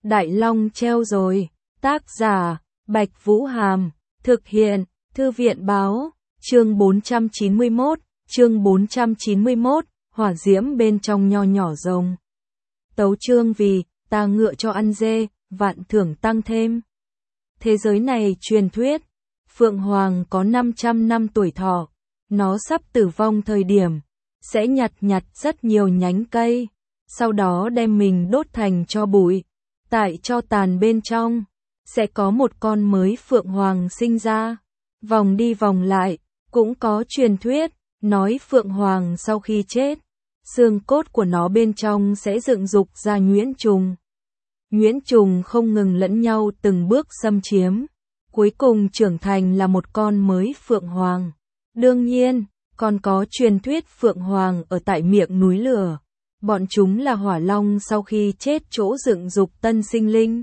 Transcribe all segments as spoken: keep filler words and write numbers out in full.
Đại Long treo rồi. Tác giả, Bạch Vũ Hàm. Thực hiện, Thư viện báo. Chương bốn trăm chín mươi mốt, chương bốn trăm chín mươi mốt, hỏa diễm bên trong nho nhỏ rồng. Tấu chương vì, ta ngựa cho ăn dê, vạn thưởng tăng thêm. Thế giới này truyền thuyết, Phượng Hoàng có năm trăm năm tuổi thọ, nó sắp tử vong thời điểm, sẽ nhặt nhặt rất nhiều nhánh cây, sau đó đem mình đốt thành tro bụi. Tại tro tàn bên trong, sẽ có một con mới Phượng Hoàng sinh ra. Vòng đi vòng lại, cũng có truyền thuyết, nói Phượng Hoàng sau khi chết, xương cốt của nó bên trong sẽ dựng dục ra nhuyễn trùng. Nhuyễn trùng không ngừng lẫn nhau từng bước xâm chiếm, cuối cùng trưởng thành là một con mới Phượng Hoàng. Đương nhiên, còn có truyền thuyết Phượng Hoàng ở tại miệng núi lửa. Bọn chúng là hỏa long sau khi chết chỗ dựng dục tân sinh linh.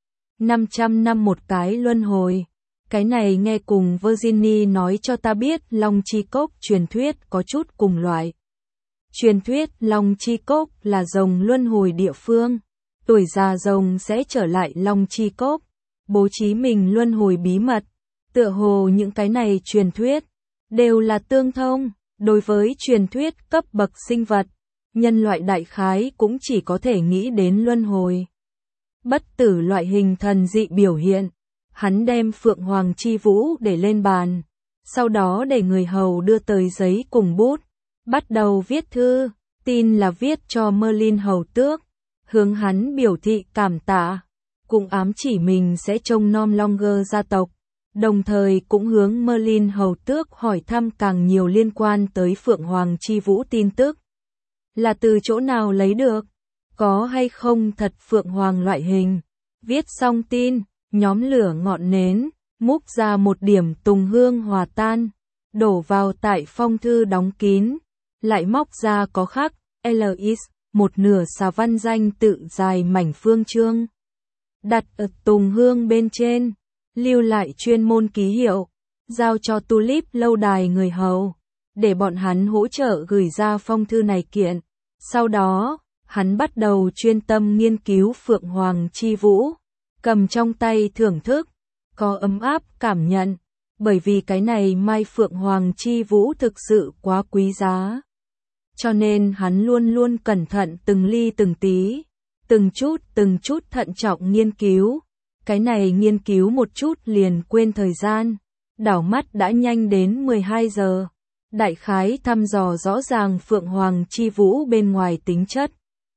năm trăm năm một cái luân hồi. Cái này nghe cùng Virginie nói cho ta biết Long Chi Cốc truyền thuyết có chút cùng loại. Truyền thuyết Long Chi Cốc là rồng luân hồi địa phương. Tuổi già rồng sẽ trở lại Long Chi Cốc, bố trí mình luân hồi bí mật. Tựa hồ những cái này truyền thuyết đều là tương thông. Đối với truyền thuyết cấp bậc sinh vật, nhân loại đại khái cũng chỉ có thể nghĩ đến luân hồi. Bất tử loại hình thần dị biểu hiện. Hắn đem Phượng Hoàng chi vũ để lên bàn, sau đó để người hầu đưa tới giấy cùng bút, bắt đầu viết thư, tin là viết cho Merlin hầu tước, hướng hắn biểu thị cảm tạ, cũng ám chỉ mình sẽ trông nom Longer gia tộc, đồng thời cũng hướng Merlin hầu tước hỏi thăm càng nhiều liên quan tới Phượng Hoàng chi vũ tin tức. Là từ chỗ nào lấy được? Có hay không thật Phượng Hoàng loại hình? Viết xong tin, nhóm lửa ngọn nến, múc ra một điểm tùng hương hòa tan, đổ vào tại phong thư đóng kín, lại móc ra có khắc, Lis, một nửa xà văn danh tự dài mảnh phương chương. Đặt ở tùng hương bên trên, lưu lại chuyên môn ký hiệu, giao cho Tulip lâu đài người hầu, để bọn hắn hỗ trợ gửi ra phong thư này kiện. Sau đó, hắn bắt đầu chuyên tâm nghiên cứu Phượng Hoàng chi vũ. Cầm trong tay thưởng thức, có ấm áp cảm nhận, bởi vì cái này mai Phượng Hoàng chi vũ thực sự quá quý giá. Cho nên hắn luôn luôn cẩn thận từng ly từng tí, từng chút từng chút thận trọng nghiên cứu. Cái này nghiên cứu một chút liền quên thời gian, đảo mắt đã nhanh đến mười hai giờ. Đại khái thăm dò rõ ràng Phượng Hoàng chi vũ bên ngoài tính chất.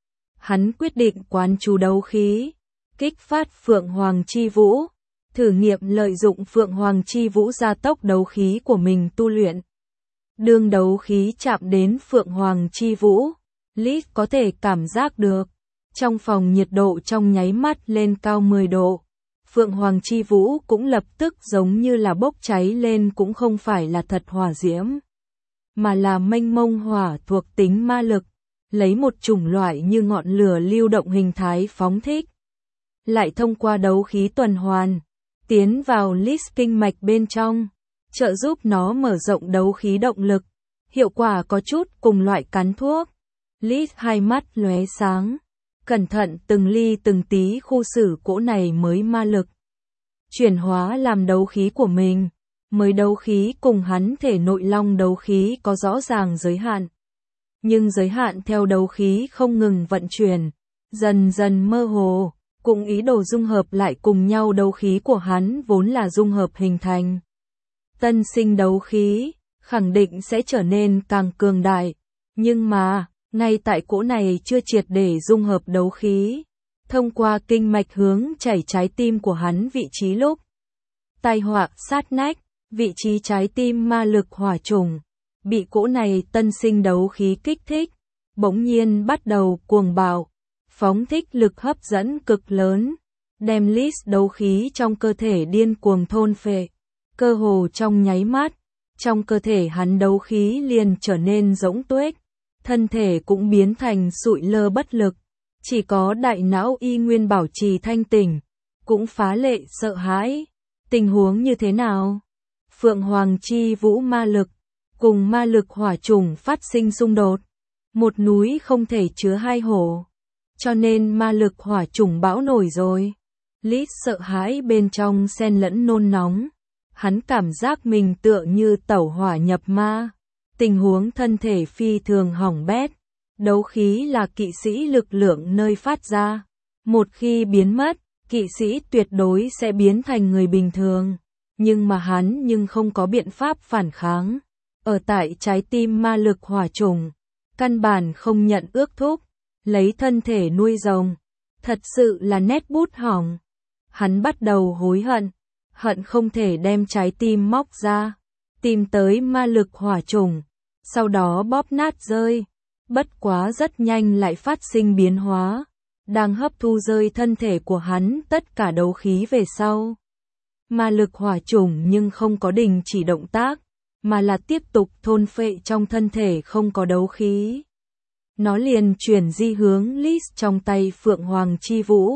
Hắn quyết định quán chú đấu khí, kích phát Phượng Hoàng chi vũ, thử nghiệm lợi dụng Phượng Hoàng chi vũ gia tốc đấu khí của mình tu luyện. Đương đấu khí chạm đến Phượng Hoàng chi vũ, Lis có thể cảm giác được, trong phòng nhiệt độ trong nháy mắt lên cao mười độ. Phượng Hoàng chi vũ cũng lập tức giống như là bốc cháy lên, cũng không phải là thật hỏa diễm, mà là mênh mông hỏa thuộc tính ma lực, lấy một chủng loại như ngọn lửa lưu động hình thái phóng thích. Lại thông qua đấu khí tuần hoàn, tiến vào Lis kinh mạch bên trong, trợ giúp nó mở rộng đấu khí động lực. Hiệu quả có chút cùng loại cắn thuốc. Lis hai mắt lóe sáng, cẩn thận từng ly từng tí khu xử cỗ này mới ma lực, chuyển hóa làm đấu khí của mình. Mới đấu khí cùng hắn thể nội long đấu khí có rõ ràng giới hạn, nhưng giới hạn theo đấu khí không ngừng vận chuyển, dần dần mơ hồ. Cùng ý đồ dung hợp lại cùng nhau đấu khí của hắn vốn là dung hợp hình thành. Tân sinh đấu khí, khẳng định sẽ trở nên càng cường đại. Nhưng mà, ngay tại cỗ này chưa triệt để dung hợp đấu khí, thông qua kinh mạch hướng chảy trái tim của hắn vị trí lúc. Tai họa sát nách, vị trí trái tim ma lực hỏa trùng, bị cỗ này tân sinh đấu khí kích thích, bỗng nhiên bắt đầu cuồng bạo. Phóng thích lực hấp dẫn cực lớn, đem Lis đấu khí trong cơ thể điên cuồng thôn phệ, cơ hồ trong nháy mắt, trong cơ thể hắn đấu khí liền trở nên rỗng tuếch, thân thể cũng biến thành sụi lơ bất lực, chỉ có đại não y nguyên bảo trì thanh tỉnh, cũng phá lệ sợ hãi. Tình huống như thế nào? Phượng Hoàng chi vũ ma lực, cùng ma lực hỏa trùng phát sinh xung đột, một núi không thể chứa hai hổ. cho nên ma lực hỏa chủng bão nổi rồi. Lit sợ hãi bên trong xen lẫn nôn nóng. Hắn cảm giác mình tựa như tẩu hỏa nhập ma. Tình huống thân thể phi thường hỏng bét. Đấu khí là kỵ sĩ lực lượng nơi phát ra. Một khi biến mất, kỵ sĩ tuyệt đối sẽ biến thành người bình thường. Nhưng mà hắn nhưng không có biện pháp phản kháng. Ở tại trái tim ma lực hỏa chủng, căn bản không nhận ước thúc, lấy thân thể nuôi rồng. Thật sự là nét bút hỏng. Hắn bắt đầu hối hận, hận không thể đem trái tim móc ra, tìm tới ma lực hỏa chủng, sau đó bóp nát rơi. Bất quá rất nhanh lại phát sinh biến hóa, đang hấp thu rơi thân thể của hắn tất cả đấu khí về sau. Ma lực hỏa chủng nhưng không có đình chỉ động tác, mà là tiếp tục thôn phệ trong thân thể không có đấu khí. Nó liền chuyển di hướng Lis trong tay Phượng Hoàng Chi Vũ.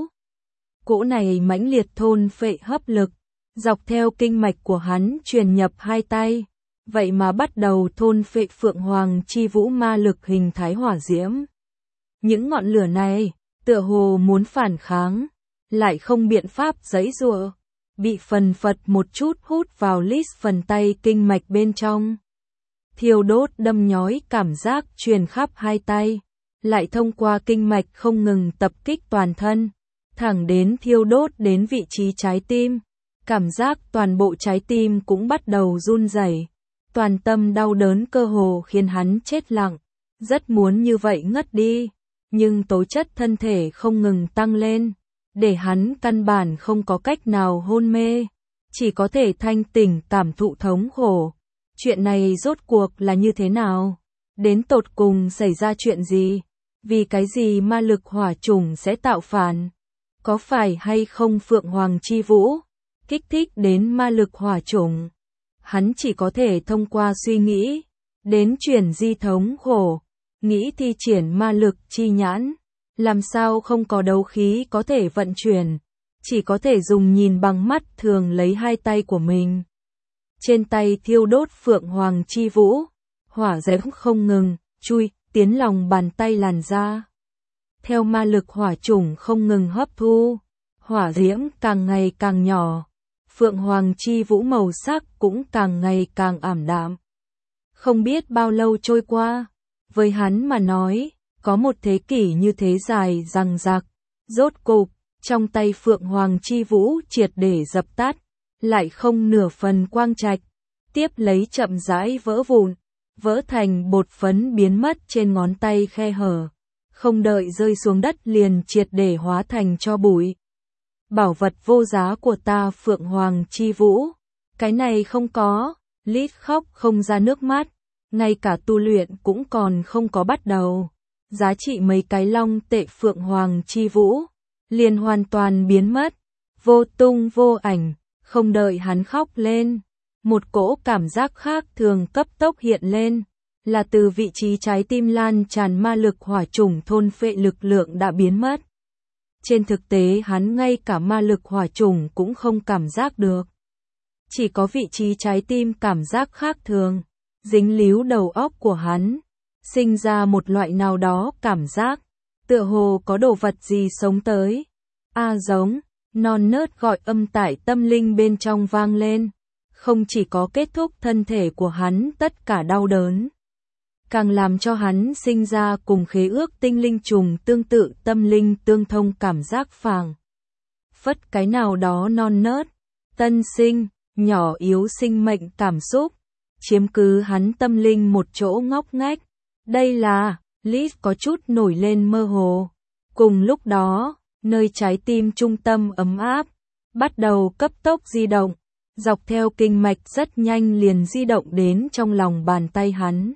Cỗ này mãnh liệt thôn phệ hấp lực, dọc theo kinh mạch của hắn truyền nhập hai tay, vậy mà bắt đầu thôn phệ Phượng Hoàng Chi Vũ ma lực hình thái hỏa diễm. Những ngọn lửa này, tựa hồ muốn phản kháng, lại không biện pháp giãy giụa, bị phần phật một chút hút vào Lis phần tay kinh mạch bên trong. Thiêu đốt đâm nhói cảm giác truyền khắp hai tay, lại thông qua kinh mạch không ngừng tập kích toàn thân, thẳng đến thiêu đốt đến vị trí trái tim. Cảm giác toàn bộ trái tim cũng bắt đầu run rẩy, toàn tâm đau đớn cơ hồ khiến hắn chết lặng, rất muốn như vậy ngất đi, nhưng tố chất thân thể không ngừng tăng lên, để hắn căn bản không có cách nào hôn mê, chỉ có thể thanh tỉnh cảm thụ thống khổ. Chuyện này rốt cuộc là như thế nào? Đến tột cùng xảy ra chuyện gì? Vì cái gì ma lực hỏa chủng sẽ tạo phản? Có phải hay không Phượng Hoàng Chi Vũ kích thích đến ma lực hỏa chủng? Hắn chỉ có thể thông qua suy nghĩ đến chuyển di thống khổ, nghĩ thi triển ma lực chi nhãn, làm sao không có đấu khí có thể vận chuyển, chỉ có thể dùng nhìn bằng mắt thường lấy hai tay của mình. Trên tay thiêu đốt Phượng Hoàng Chi Vũ, hỏa diễm không ngừng chui tiến lòng bàn tay làn ra. Theo ma lực hỏa chủng không ngừng hấp thu, hỏa diễm càng ngày càng nhỏ, Phượng Hoàng Chi Vũ màu sắc cũng càng ngày càng ảm đạm. Không biết bao lâu trôi qua, với hắn mà nói, có một thế kỷ như thế dài dằng dặc, rốt cục, trong tay Phượng Hoàng Chi Vũ triệt để dập tắt, lại không nửa phần quang trạch, tiếp lấy chậm rãi vỡ vụn, vỡ thành bột phấn biến mất trên ngón tay khe hở, không đợi rơi xuống đất liền triệt để hóa thành tro bụi. Bảo vật vô giá của ta Phượng Hoàng Chi Vũ, cái này không có, Lit khóc không ra nước mắt, ngay cả tu luyện cũng còn không có bắt đầu. Giá trị mấy cái long tệ Phượng Hoàng Chi Vũ, liền hoàn toàn biến mất, vô tung vô ảnh, không đợi hắn khóc lên. Một cỗ cảm giác khác thường cấp tốc hiện lên, là từ vị trí trái tim lan tràn ma lực hỏa chủng thôn phệ lực lượng đã biến mất. Trên thực tế hắn ngay cả ma lực hỏa chủng cũng không cảm giác được. Chỉ có vị trí trái tim cảm giác khác thường, dính líu đầu óc của hắn, sinh ra một loại nào đó cảm giác, tựa hồ có đồ vật gì sống tới. A giống, non nớt gọi âm tại tâm linh bên trong vang lên, không chỉ có kết thúc thân thể của hắn tất cả đau đớn, càng làm cho hắn sinh ra cùng khế ước tinh linh trùng tương tự tâm linh tương thông cảm giác phảng phất cái nào đó non nớt, tân sinh, nhỏ yếu sinh mệnh cảm xúc, chiếm cứ hắn tâm linh một chỗ ngóc ngách. Đây là, Lit có chút nổi lên mơ hồ. Cùng lúc đó, nơi trái tim trung tâm ấm áp, bắt đầu cấp tốc di động, dọc theo kinh mạch rất nhanh liền di động đến trong lòng bàn tay hắn.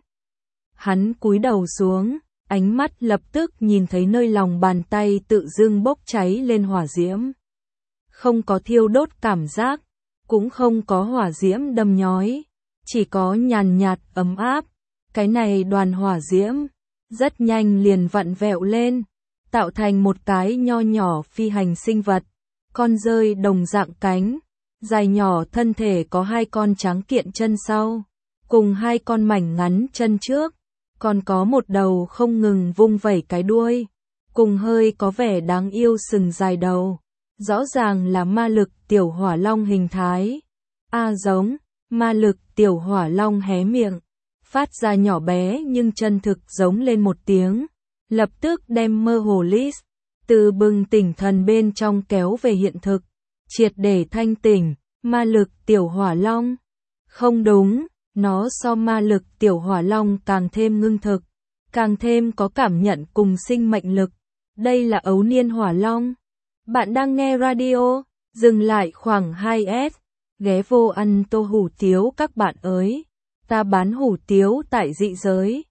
Hắn cúi đầu xuống, ánh mắt lập tức nhìn thấy nơi lòng bàn tay tự dưng bốc cháy lên hỏa diễm. Không có thiêu đốt cảm giác, cũng không có hỏa diễm đâm nhói, chỉ có nhàn nhạt ấm áp. Cái này đoàn hỏa diễm, rất nhanh liền vặn vẹo lên, tạo thành một cái nho nhỏ phi hành sinh vật, con dơi đồng dạng cánh, dài nhỏ thân thể có hai con tráng kiện chân sau, cùng hai con mảnh ngắn chân trước, còn có một đầu không ngừng vung vẩy cái đuôi, cùng hơi có vẻ đáng yêu sừng dài đầu. Rõ ràng là ma lực tiểu hỏa long hình thái. A giống, ma lực tiểu hỏa long hé miệng, phát ra nhỏ bé nhưng chân thực giống lên một tiếng, lập tức đem mơ hồ Liz từ bừng tỉnh thần bên trong kéo về hiện thực, triệt để thanh tỉnh. Ma lực tiểu hỏa long? Không đúng, nó so ma lực tiểu hỏa long càng thêm ngưng thực, càng thêm có cảm nhận cùng sinh mệnh lực. Đây là ấu niên hỏa long. Bạn đang nghe radio, dừng lại khoảng hai S, ghé vô ăn tô hủ tiếu các bạn ơi. Ta bán hủ tiếu tại dị giới.